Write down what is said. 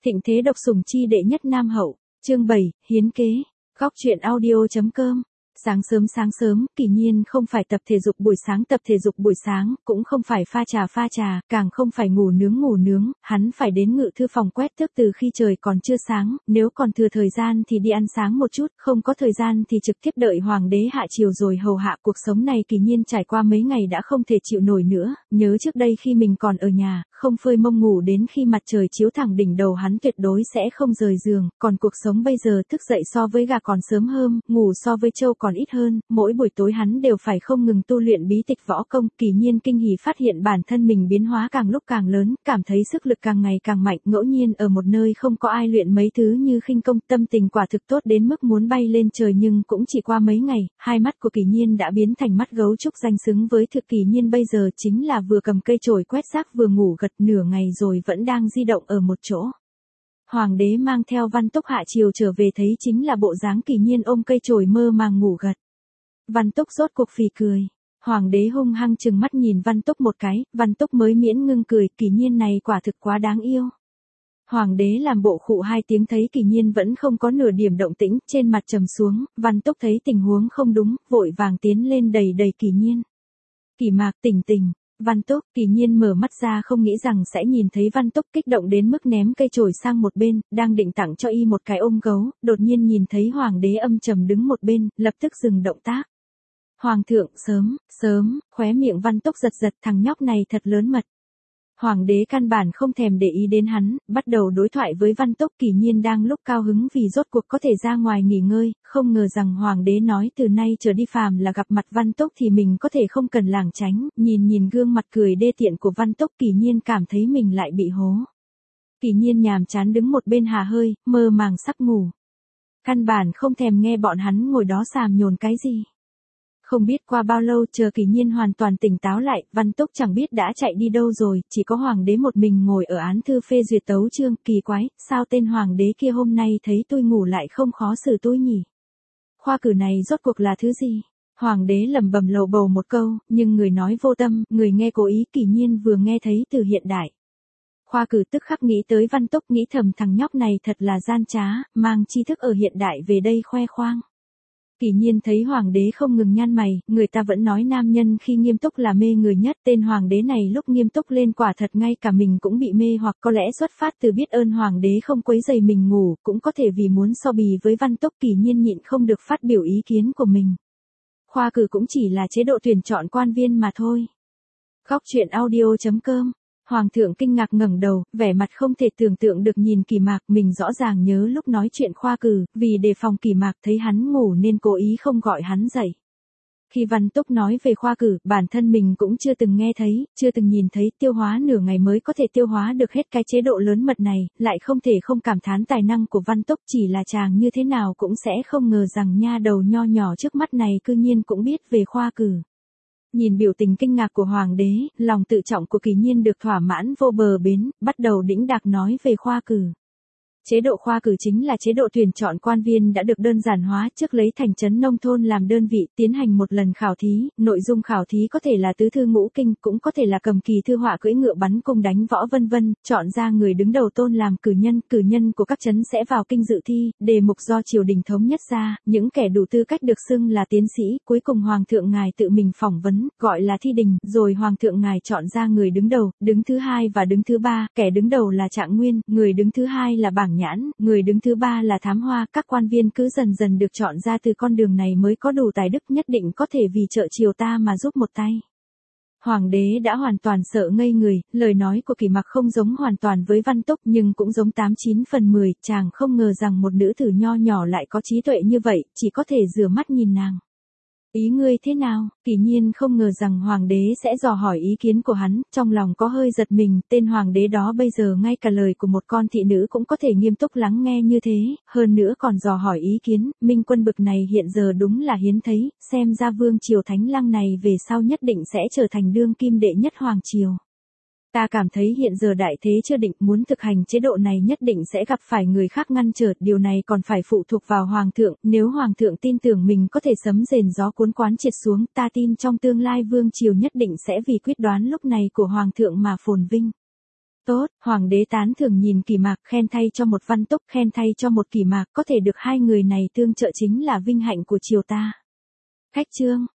Thịnh thế độc sủng chi đệ nhất nam hậu, chương 7, hiến kế, góc truyện audio.com. Sáng sớm, Kỳ Nhiên không phải tập thể dục buổi sáng, cũng không phải pha trà, càng không phải ngủ nướng, hắn phải đến ngự thư phòng quét tước từ khi trời còn chưa sáng, nếu còn thừa thời gian thì đi ăn sáng một chút, không có thời gian thì trực tiếp đợi hoàng đế hạ triều rồi hầu hạ. Cuộc sống này Kỳ Nhiên trải qua mấy ngày đã không thể chịu nổi nữa, nhớ trước đây khi mình còn ở nhà, không phơi mông ngủ đến khi mặt trời chiếu thẳng đỉnh đầu hắn tuyệt đối sẽ không rời giường, còn cuộc sống bây giờ thức dậy so với gà còn sớm hơn, ngủ so với trâu còn ít hơn, mỗi buổi tối hắn đều phải không ngừng tu luyện bí tịch võ công. Kỳ Nhiên kinh hỉ phát hiện bản thân mình biến hóa càng lúc càng lớn, cảm thấy sức lực càng ngày càng mạnh, ngẫu nhiên ở một nơi không có ai luyện mấy thứ như khinh công, tâm tình quả thực tốt đến mức muốn bay lên trời. Nhưng cũng chỉ qua mấy ngày, hai mắt của Kỳ Nhiên đã biến thành mắt gấu trúc, danh xứng với thực. Kỳ Nhiên bây giờ chính là vừa cầm cây chổi quét rác vừa ngủ gật nửa ngày rồi vẫn đang di động ở một chỗ. Hoàng đế mang theo Văn Túc hạ triều trở về thấy chính là bộ dáng Kỳ Nhiên ôm cây chổi mơ màng ngủ gật. Văn Túc rốt cuộc phì cười. Hoàng đế hung hăng trừng mắt nhìn Văn Túc một cái, Văn Túc mới miễn ngưng cười, Kỳ Nhiên này quả thực quá đáng yêu. Hoàng đế làm bộ khụ hai tiếng thấy Kỳ Nhiên vẫn không có nửa điểm động tĩnh, trên mặt trầm xuống, Văn Túc thấy tình huống không đúng, vội vàng tiến lên đẩy Kỳ Nhiên. Kỳ Mạc, tỉnh. Văn Túc. Kỳ Nhiên mở mắt ra không nghĩ rằng sẽ nhìn thấy Văn Túc, kích động đến mức ném cây chổi sang một bên, đang định tặng cho y một cái ôm gấu, đột nhiên nhìn thấy hoàng đế âm trầm đứng một bên, lập tức dừng động tác. Hoàng thượng, sớm, khóe miệng Văn Túc giật, thằng nhóc này thật lớn mật. Hoàng đế căn bản không thèm để ý đến hắn, bắt đầu đối thoại với Văn Túc. Kỳ Nhiên đang lúc cao hứng vì rốt cuộc có thể ra ngoài nghỉ ngơi, không ngờ rằng hoàng đế nói từ nay trở đi phàm là gặp mặt Văn Túc thì mình có thể không cần lảng tránh. Nhìn gương mặt cười đê tiện của Văn Túc, Kỳ Nhiên cảm thấy mình lại bị hố. Kỳ Nhiên nhàm chán đứng một bên hà hơi, mơ màng sắp ngủ. Căn bản không thèm nghe bọn hắn ngồi đó xàm nhồn cái gì. Không biết qua bao lâu chờ Kỳ Nhiên hoàn toàn tỉnh táo lại, Văn Túc chẳng biết đã chạy đi đâu rồi, chỉ có hoàng đế một mình ngồi ở án thư phê duyệt tấu chương. Kỳ quái, sao tên hoàng đế kia hôm nay thấy tôi ngủ lại không khó xử tôi nhỉ? Khoa cử này rốt cuộc là thứ gì? Hoàng đế lẩm bẩm lầu bầu một câu, nhưng người nói vô tâm, người nghe cố ý. Kỳ Nhiên vừa nghe thấy từ hiện đại khoa cử tức khắc nghĩ tới Văn Túc, nghĩ thầm thằng nhóc này thật là gian trá, mang tri thức ở hiện đại về đây khoe khoang. Kỳ Nhiên thấy hoàng đế không ngừng nhăn mày, người ta vẫn nói nam nhân khi nghiêm túc là mê người nhất, tên hoàng đế này lúc nghiêm túc lên quả thật ngay cả mình cũng bị mê, hoặc có lẽ xuất phát từ biết ơn hoàng đế không quấy rầy mình ngủ, cũng có thể vì muốn so bì với Văn Túc. Kỳ Nhiên nhịn không được phát biểu ý kiến của mình. Khoa cử cũng chỉ là chế độ tuyển chọn quan viên mà thôi. Góc truyện audio.com. Hoàng thượng kinh ngạc ngẩng đầu, vẻ mặt không thể tưởng tượng được nhìn Kỳ Mạc. Mình rõ ràng nhớ lúc nói chuyện khoa cử, vì đề phòng Kỳ Mạc thấy hắn ngủ nên cố ý không gọi hắn dậy. Khi Văn Túc nói về khoa cử, bản thân mình cũng chưa từng nghe thấy, chưa từng nhìn thấy, tiêu hóa nửa ngày mới có thể tiêu hóa được hết cái chế độ lớn mật này, lại không thể không cảm thán tài năng của Văn Túc. Chỉ là chàng như thế nào cũng sẽ không ngờ rằng nha đầu nho nhỏ trước mắt này cư nhiên cũng biết về khoa cử. Nhìn biểu tình kinh ngạc của hoàng đế, lòng tự trọng của Kỳ Nhiên được thỏa mãn vô bờ bến, bắt đầu đĩnh đạc nói về khoa cử. Chế độ khoa cử chính là chế độ tuyển chọn quan viên đã được đơn giản hóa, trước lấy thành trấn nông thôn làm đơn vị, tiến hành một lần khảo thí, nội dung khảo thí có thể là tứ thư ngũ kinh, cũng có thể là cầm kỳ thư họa, cưỡi ngựa, bắn cung, đánh võ vân vân, chọn ra người đứng đầu tôn làm cử nhân của các trấn sẽ vào kinh dự thi, đề mục do triều đình thống nhất ra, những kẻ đủ tư cách được xưng là tiến sĩ, cuối cùng hoàng thượng ngài tự mình phỏng vấn, gọi là thi đình, rồi hoàng thượng ngài chọn ra người đứng đầu, đứng thứ hai và đứng thứ ba, kẻ đứng đầu là trạng nguyên, người đứng thứ hai là bảng nhãn, người đứng thứ ba là thám hoa. Các quan viên cứ dần được chọn ra, từ con đường này mới có đủ tài đức, nhất định có thể vì trợ triều ta mà giúp một tay. Hoàng đế đã hoàn toàn sợ ngây người, lời nói của Kỳ Mạc không giống hoàn toàn với Văn Túc nhưng cũng giống 89 phần 10, chàng không ngờ rằng một nữ tử nho nhỏ lại có trí tuệ như vậy, chỉ có thể rửa mắt nhìn nàng. Ý ngươi thế nào? Kỳ Nhiên không ngờ rằng hoàng đế sẽ dò hỏi ý kiến của hắn, trong lòng có hơi giật mình, tên hoàng đế đó bây giờ ngay cả lời của một con thị nữ cũng có thể nghiêm túc lắng nghe như thế, hơn nữa còn dò hỏi ý kiến. Minh quân bực này hiện giờ đúng là hiếm thấy, xem ra vương triều Thánh Lăng này về sau nhất định sẽ trở thành đương kim đệ nhất hoàng triều. Ta cảm thấy hiện giờ đại thế chưa định, muốn thực hành chế độ này nhất định sẽ gặp phải người khác ngăn trở, điều này còn phải phụ thuộc vào hoàng thượng, nếu hoàng thượng tin tưởng mình có thể sấm rền gió cuốn quán triệt xuống, ta tin trong tương lai vương triều nhất định sẽ vì quyết đoán lúc này của hoàng thượng mà phồn vinh. Tốt, hoàng đế tán thưởng nhìn Kỷ Mạc, khen thay cho một Văn Túc, khen thay cho một Kỷ Mạc, có thể được hai người này tương trợ chính là vinh hạnh của triều ta. Khách trương,